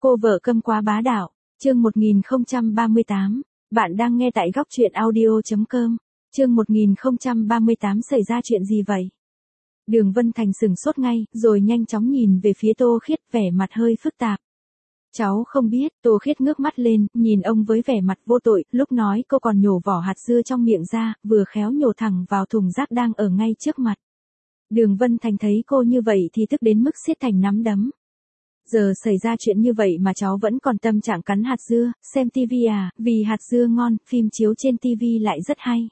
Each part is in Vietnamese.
Cô vợ câm quá bá đạo, chương 1038, bạn đang nghe tại góc truyện audio.com, chương 1038 xảy ra chuyện gì vậy? Đường Vân Thành sửng sốt ngay, rồi nhanh chóng nhìn về phía Tô Khiết, vẻ mặt hơi phức tạp. Cháu không biết, Tô Khiết ngước mắt lên, nhìn ông với vẻ mặt vô tội, lúc nói cô còn nhổ vỏ hạt dưa trong miệng ra, vừa khéo nhổ thẳng vào thùng rác đang ở ngay trước mặt. Đường Vân Thành thấy cô như vậy thì tức đến mức siết thành nắm đấm. Giờ xảy ra chuyện như vậy mà cháu vẫn còn tâm trạng cắn hạt dưa, xem tivi à, vì hạt dưa ngon, phim chiếu trên tivi lại rất hay.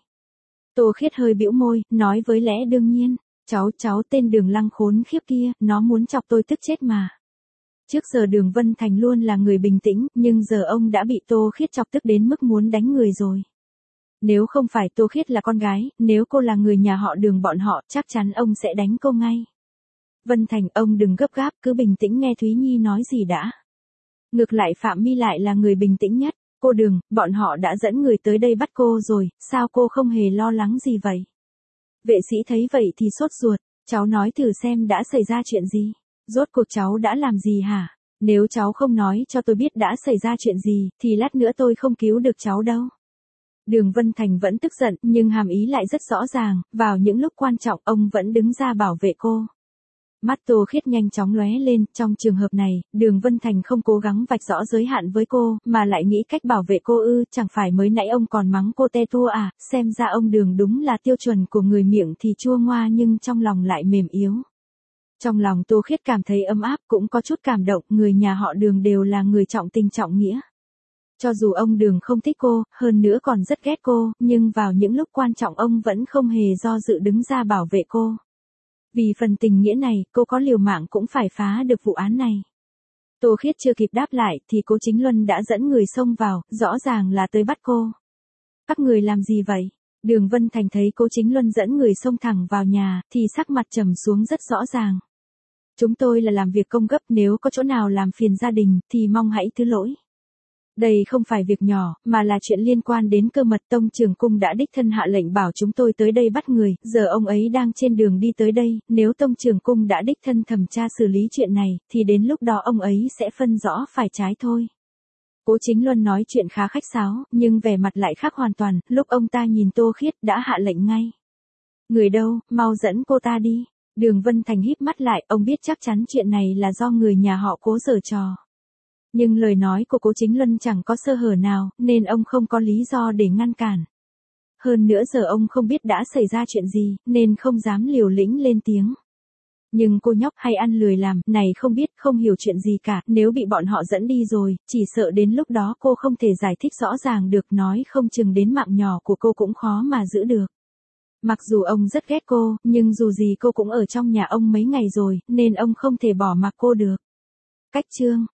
Tô Khiết hơi bĩu môi, nói với lẽ đương nhiên, cháu tên Đường Lăng khốn khiếp kia, nó muốn chọc tôi tức chết mà. Trước giờ Đường Vân Thành luôn là người bình tĩnh, nhưng giờ ông đã bị Tô Khiết chọc tức đến mức muốn đánh người rồi. Nếu không phải Tô Khiết là con gái, nếu cô là người nhà họ Đường bọn họ, chắc chắn ông sẽ đánh cô ngay. Vân Thành, ông đừng gấp gáp, cứ bình tĩnh nghe Thúy Nhi nói gì đã. Ngược lại Phạm My lại là người bình tĩnh nhất. Cô Đường, bọn họ đã dẫn người tới đây bắt cô rồi, sao cô không hề lo lắng gì vậy? Vệ sĩ thấy vậy thì sốt ruột, cháu nói thử xem đã xảy ra chuyện gì? Rốt cuộc cháu đã làm gì hả? Nếu cháu không nói cho tôi biết đã xảy ra chuyện gì, thì lát nữa tôi không cứu được cháu đâu. Đường Vân Thành vẫn tức giận, nhưng hàm ý lại rất rõ ràng, vào những lúc quan trọng ông vẫn đứng ra bảo vệ cô. Mắt Tô Khiết nhanh chóng lóe lên, trong trường hợp này, Đường Vân Thành không cố gắng vạch rõ giới hạn với cô, mà lại nghĩ cách bảo vệ cô ư, chẳng phải mới nãy ông còn mắng cô te tua à, xem ra ông Đường đúng là tiêu chuẩn của người miệng thì chua ngoa nhưng trong lòng lại mềm yếu. Trong lòng Tô Khiết cảm thấy ấm áp, cũng có chút cảm động, người nhà họ Đường đều là người trọng tình trọng nghĩa. Cho dù ông Đường không thích cô, hơn nữa còn rất ghét cô, nhưng vào những lúc quan trọng ông vẫn không hề do dự đứng ra bảo vệ cô. Vì phần tình nghĩa này, cô có liều mạng cũng phải phá được vụ án này. Tô Khiết chưa kịp đáp lại, thì Cố Chính Luân đã dẫn người xông vào, rõ ràng là tới bắt cô. Các người làm gì vậy? Đường Vân Thành thấy Cố Chính Luân dẫn người xông thẳng vào nhà, thì sắc mặt trầm xuống rất rõ ràng. Chúng tôi là làm việc công gấp, nếu có chỗ nào làm phiền gia đình, thì mong hãy thứ lỗi. Đây không phải việc nhỏ, mà là chuyện liên quan đến cơ mật. Tông Trường Cung đã đích thân hạ lệnh bảo chúng tôi tới đây bắt người, giờ ông ấy đang trên đường đi tới đây, nếu Tông Trường Cung đã đích thân thẩm tra xử lý chuyện này, thì đến lúc đó ông ấy sẽ phân rõ phải trái thôi. Cố Chính Luân nói chuyện khá khách sáo, nhưng vẻ mặt lại khác hoàn toàn, lúc ông ta nhìn Tô Khiết đã hạ lệnh ngay. Người đâu, mau dẫn cô ta đi. Đường Vân Thành híp mắt lại, ông biết chắc chắn chuyện này là do người nhà họ Cố giở trò. Nhưng lời nói của Cố Chính Luân chẳng có sơ hở nào, nên ông không có lý do để ngăn cản. Hơn nữa giờ ông không biết đã xảy ra chuyện gì, nên không dám liều lĩnh lên tiếng. Nhưng cô nhóc hay ăn lười làm, này không biết, không hiểu chuyện gì cả, nếu bị bọn họ dẫn đi rồi, chỉ sợ đến lúc đó cô không thể giải thích rõ ràng được, nói không chừng đến mạng nhỏ của cô cũng khó mà giữ được. Mặc dù ông rất ghét cô, nhưng dù gì cô cũng ở trong nhà ông mấy ngày rồi, nên ông không thể bỏ mặc cô được. Cách chương